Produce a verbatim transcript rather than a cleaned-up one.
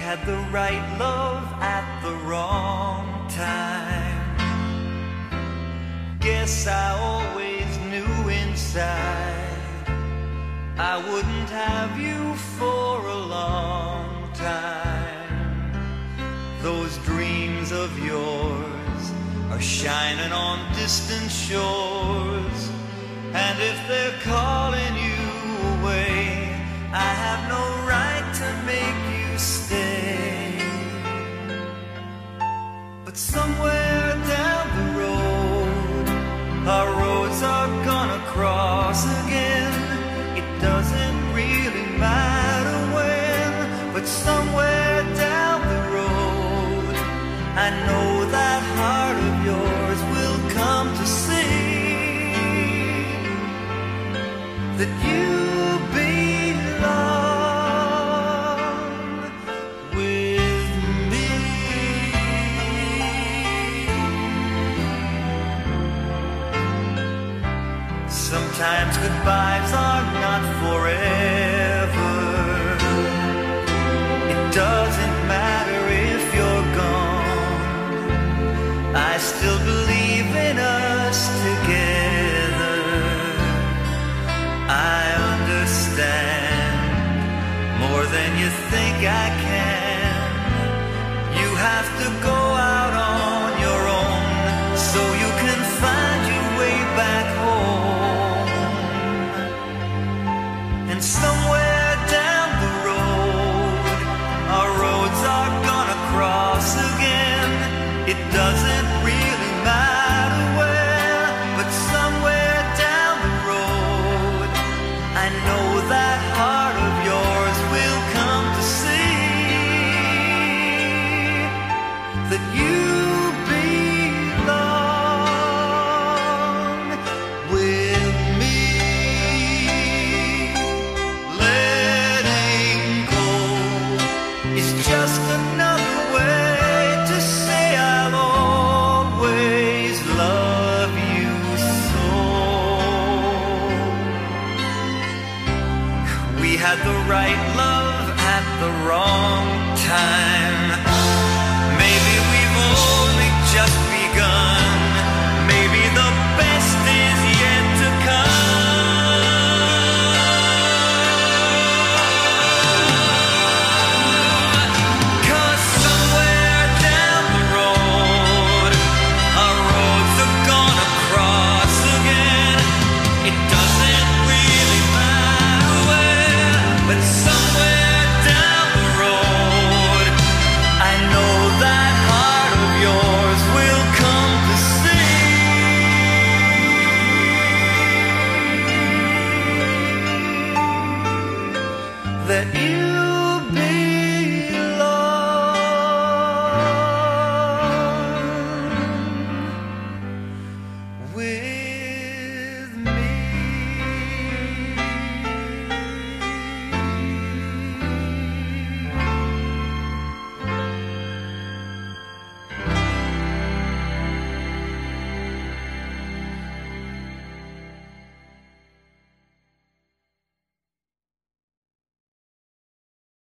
had the right love at the wrong time. Guess I always knew inside I wouldn't have you for a long time. Those dreams of yours are shining on distant shores, and if they're calling you away, I have no right to make you stay. But somewhere down the road, our roads are gonna cross again. It doesn't really matter when, but somewhere down the road, I know that heart of yours will come to see that you belong with me. Sometimes goodbyes are not forever. It doesn't matter if you're gone, I still believe in us together. I understand more than you think I can. You have to go out on your own so you can find your way back home. And somewhere down the road, our roads are gonna cross again. It doesn't really matter where, but somewhere down the road, I know that heart of yours will come to see that you belong with me. Letting go is just another way to say I'll always love you so. We had the right love at the wrong time. Maybe we've only just begun. Maybe the best is yet to come. 'Cause somewhere down the road, our roads are gonna cross again. It doesn't really matter where, but somewhere down the road, I know that heart of yours will come to see that you belong.